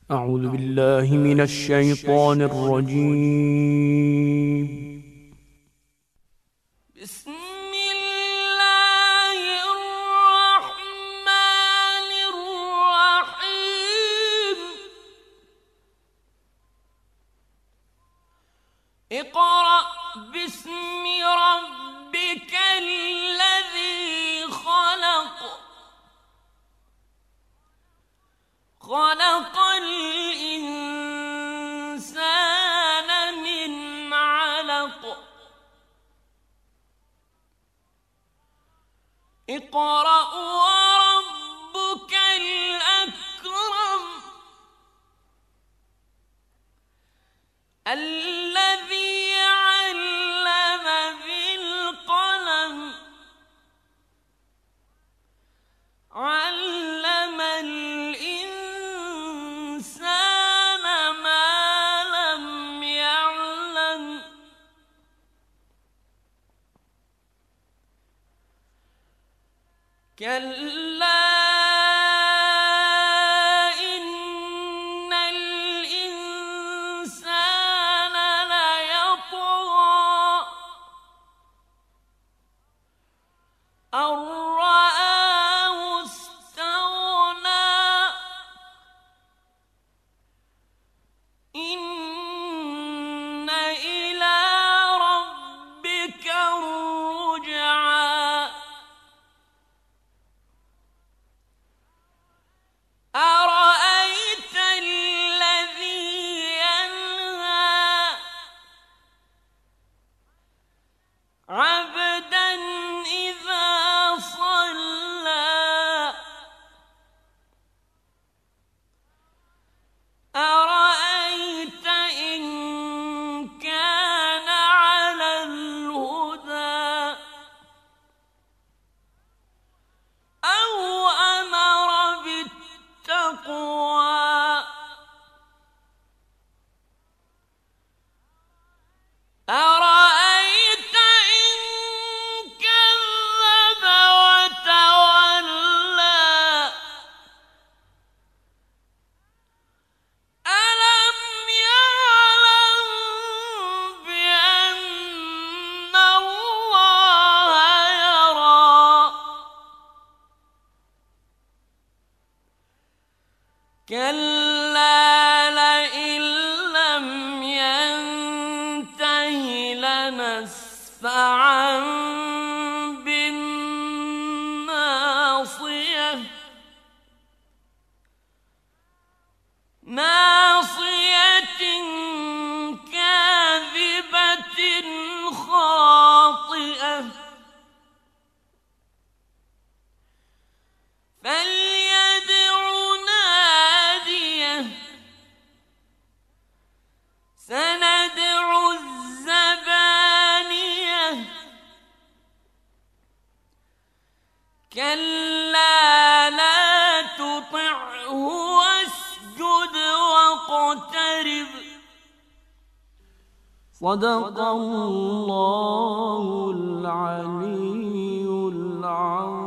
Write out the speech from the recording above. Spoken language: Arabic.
أعوذ بالله من الشيطان الرجيم. بسم الله الرحمن الرحيم. اقرأ باسم ربك الذي خلق. خلق الإنسان من علق. اقرأ وربك الأكرم الذي علم بالقلم. علم الإنسان ما لم يعلم. كلا إن الإنسان ليطغى أن رآه استغنى. إن إلى ربك الرجعى. أرأيت الذي ينهى عبدا إذا صلى. أرأيت إن كان على الهدى أو أمر بالتقوى. أرأيت إن كذب وتولى. ألم يعلم بأن الله يرى. كلا لئن لم ينته لنسفعا بالناصية. ناصية كاذبة خاطئة. فليدع ناديه. سندع الزبانية. كلا لا تطعه واسجد واقترب. صدق الله العلي العظيم.